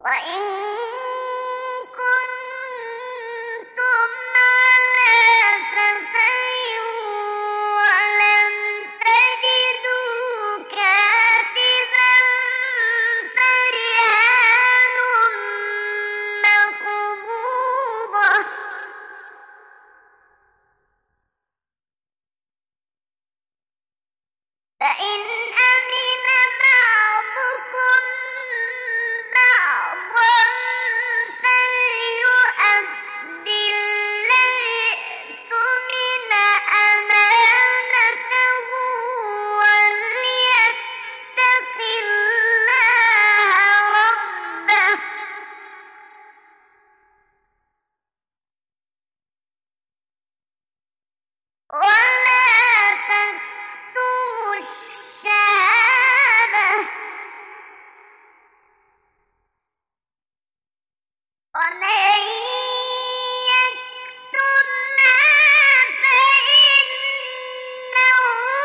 وإن كنتم على سفر ولم تجدوا كاتبا فرهان مقبوضة، فإن أمن بعضكم بعضا فليؤد الذي اؤتمن أمانته وليتق الله ربه، ولا تكتموا الشهادة، ومن يكتمها فإنه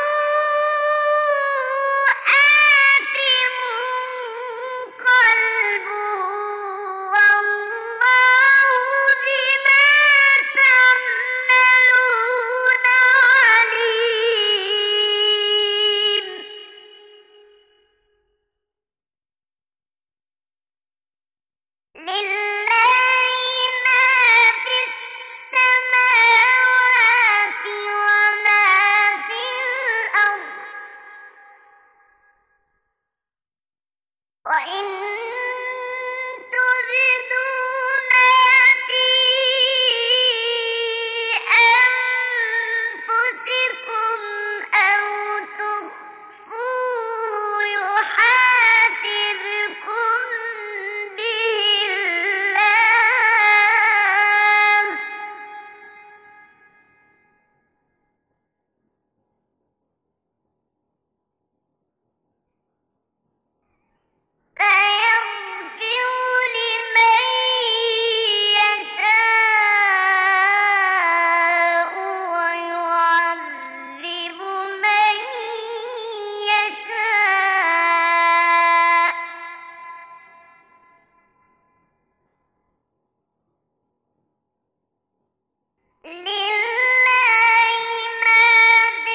آثم قلبه والله بما تعملون عليم. لله ما في السماوات وما في الأرض، وإن تبدوا ما في أنفسكم أو تخفوه يحاسبكم به الله، فيغفر لمن يشاء ويعذب من يشاء، لله ما في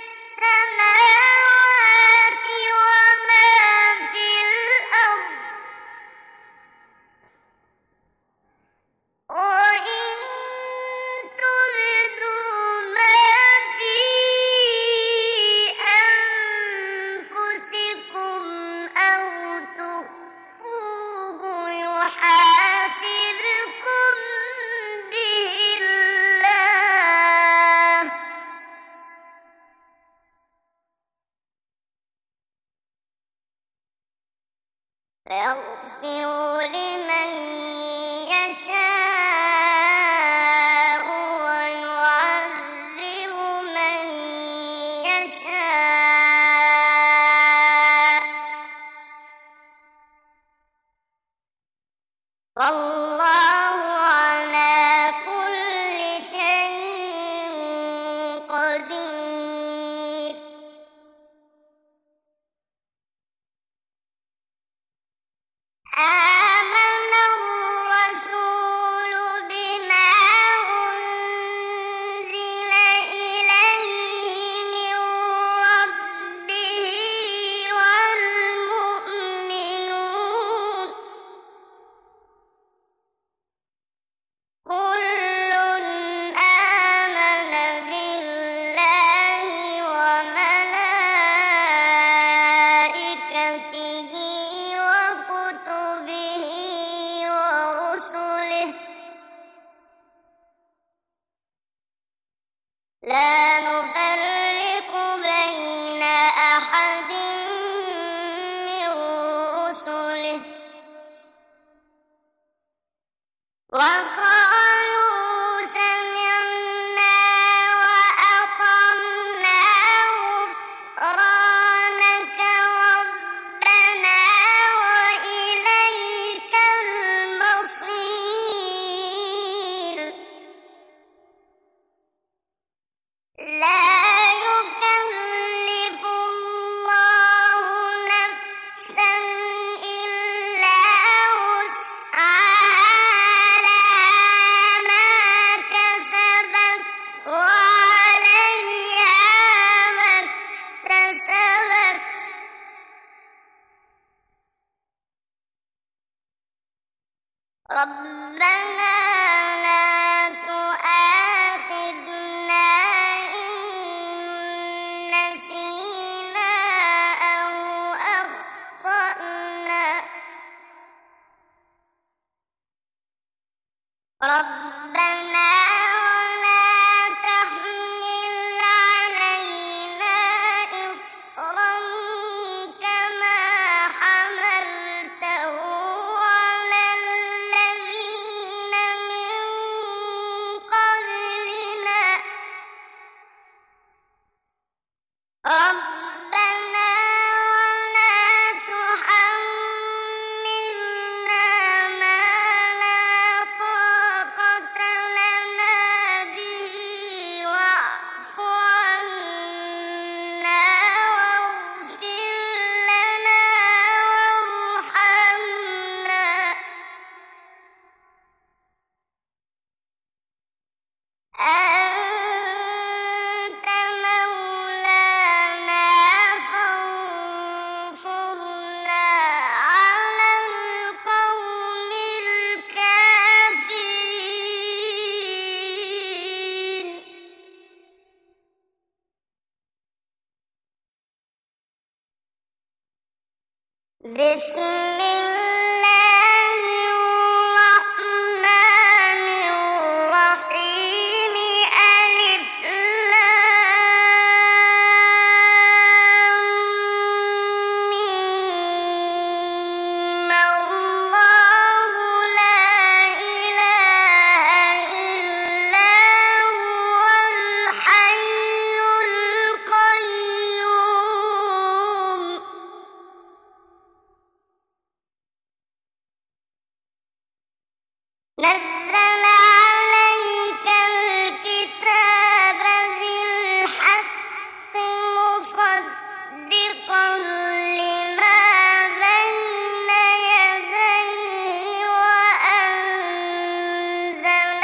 السماوات وما في الأرض، وإن تبدوا ما في أنفسكم أو تخفوه يحاسبكم به الله، فيغفر لمن يشاء ويعذب من يشاء، والله على كل شيء قدير. آمن الرسول بما أنزل إليه من ربه والمؤمنون ربنا لا تؤاخذنا إن نسينا أو أخطأنا ربنا ولا تحمل علينا إصرا كما حملته على الذين من قبلنا ربنا ولا تحملنا ما لا طاقة لنا به واعف عنا واغفر لنا وارحمنا أنت مولانا فانصرنا على القوم الكافرين بسم الله الرحمن الرحيم ألف لام ميم الله لا إله إلا هو الحي القيوم نزل عليك الكتاب بالحق مصدقا لما بين يديه وأنزل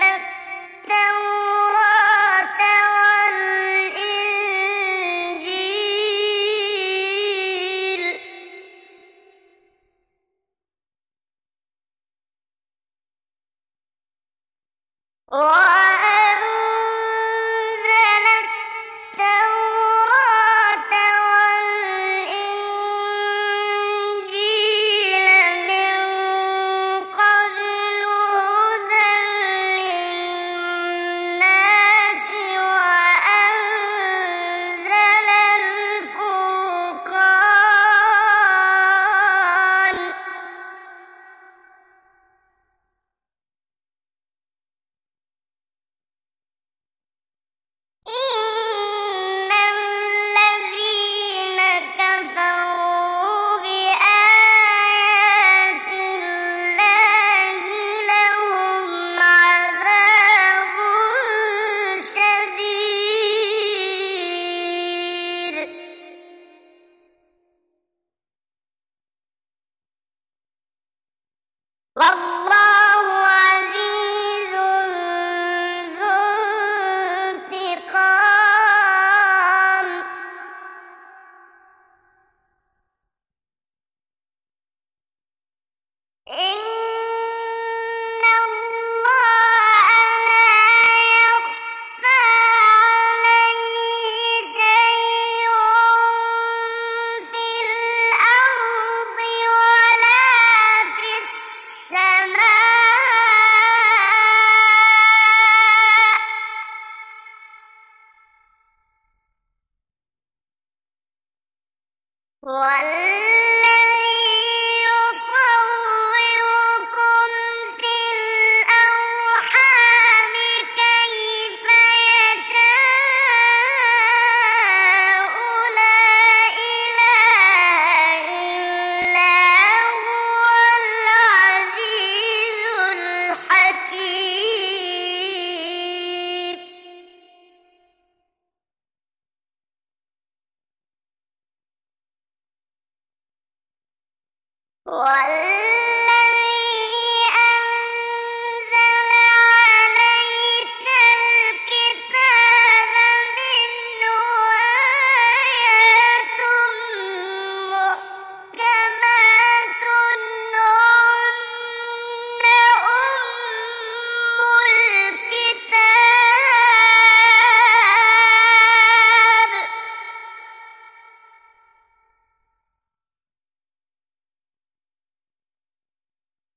التوراة والإنجيل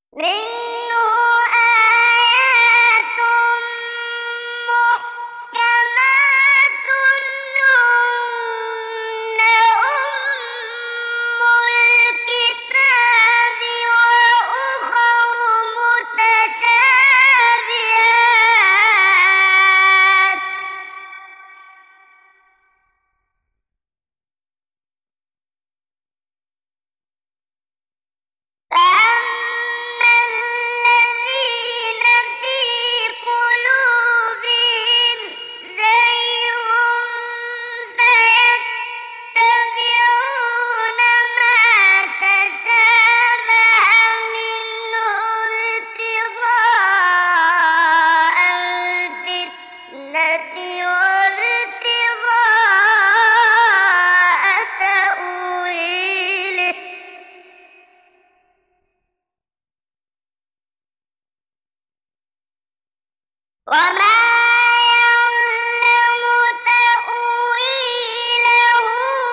منه آيات محكمات هن أم الكتاب وأخر متشابهات فأما الذين في قلوبهم زيغ فيتبعون ما تشابه منه ابتغاء الفتنة وابتغاء تأويله وما يعلم تأويله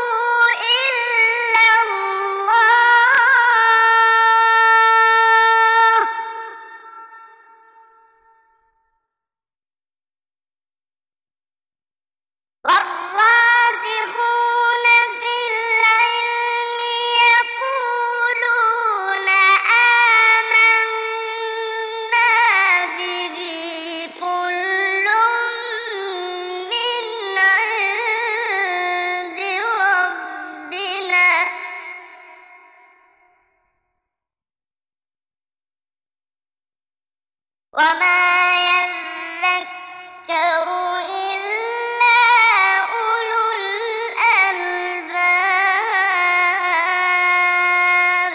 إلا الله والراسخون في العلم يقولون آمنا به كل من عند ربنا وما يذكر إلا أولو الألباب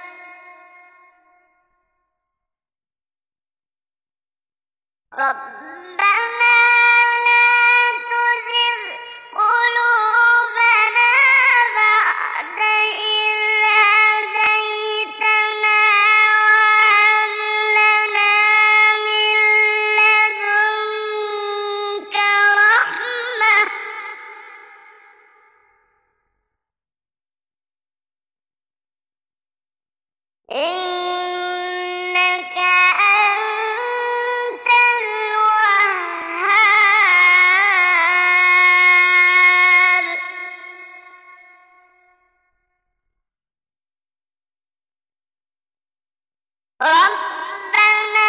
ربنا لا تزغ قلوبنا بعد إذ هديتنا وهب لنا من لدنك رحمة إنك أنت الوهاب ربنا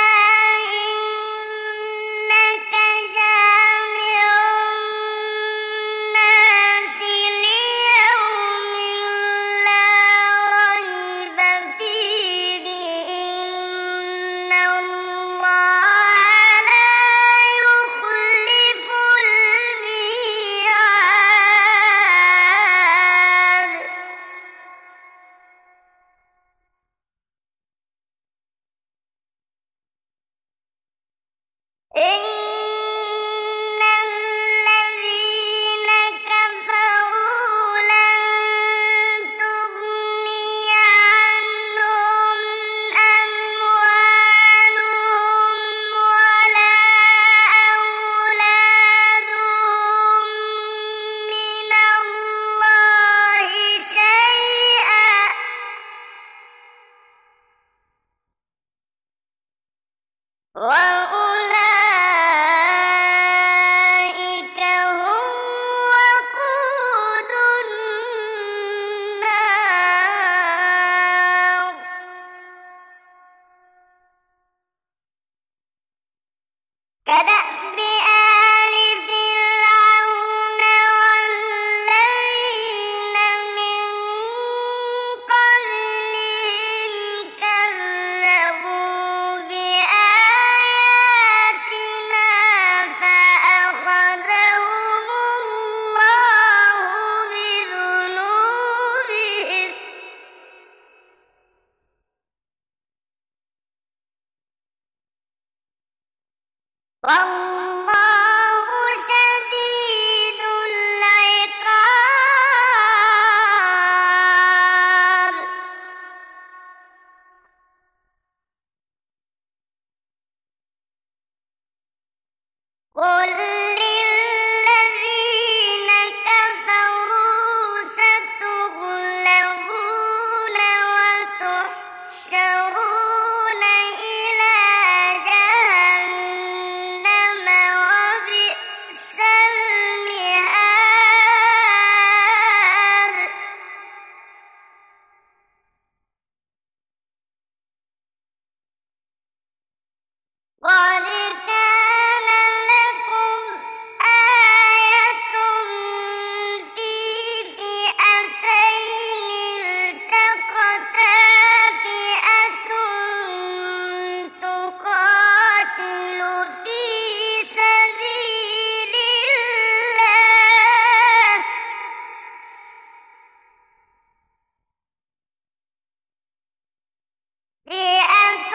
إنك جامع الناس ليوم لا ريب فيه إن الله لا يخلف الميعاد إن الذين كفروا لن تغني عنهم أموالهم ولا أولادهم من الله شيئا وأولئك هم وقود النار كدأب آل فرعون والذين من قبلهم كذبوا بآياتنا فأخذهم الله بذنوبهم والله شديد العقاب قل للذين كفروا ستغلبون وتحشرون فئة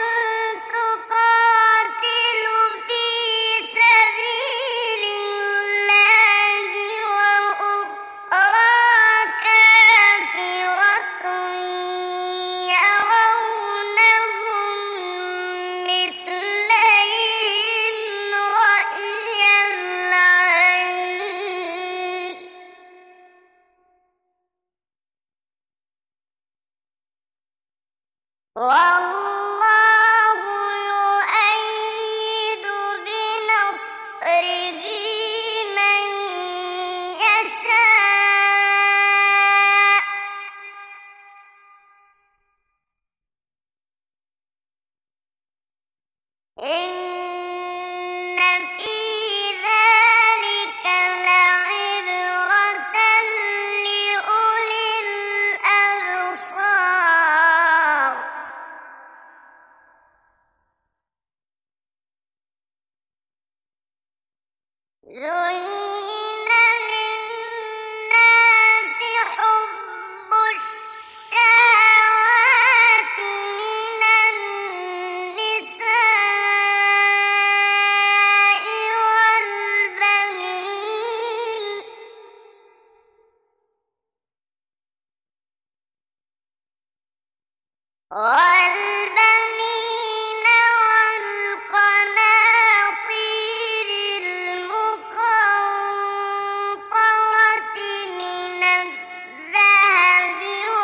تقاتل في سبيل الله وأخرى كافرة يرونهم مثليهم رأي العين والله يؤيد بنصره من يشاء إن في ذلك لعبرة لأولي الأبصار زين للناس حب الشهوات من النساء والبنين والقناطير المقنطرة من الذهب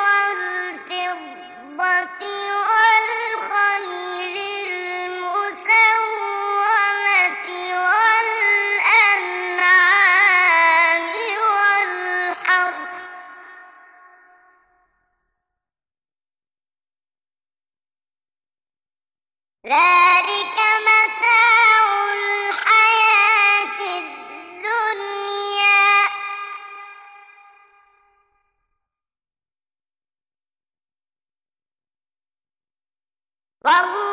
والفضة والخيل المسومة والأنعام والحرث ذلك متاع الحياة الدنيا والله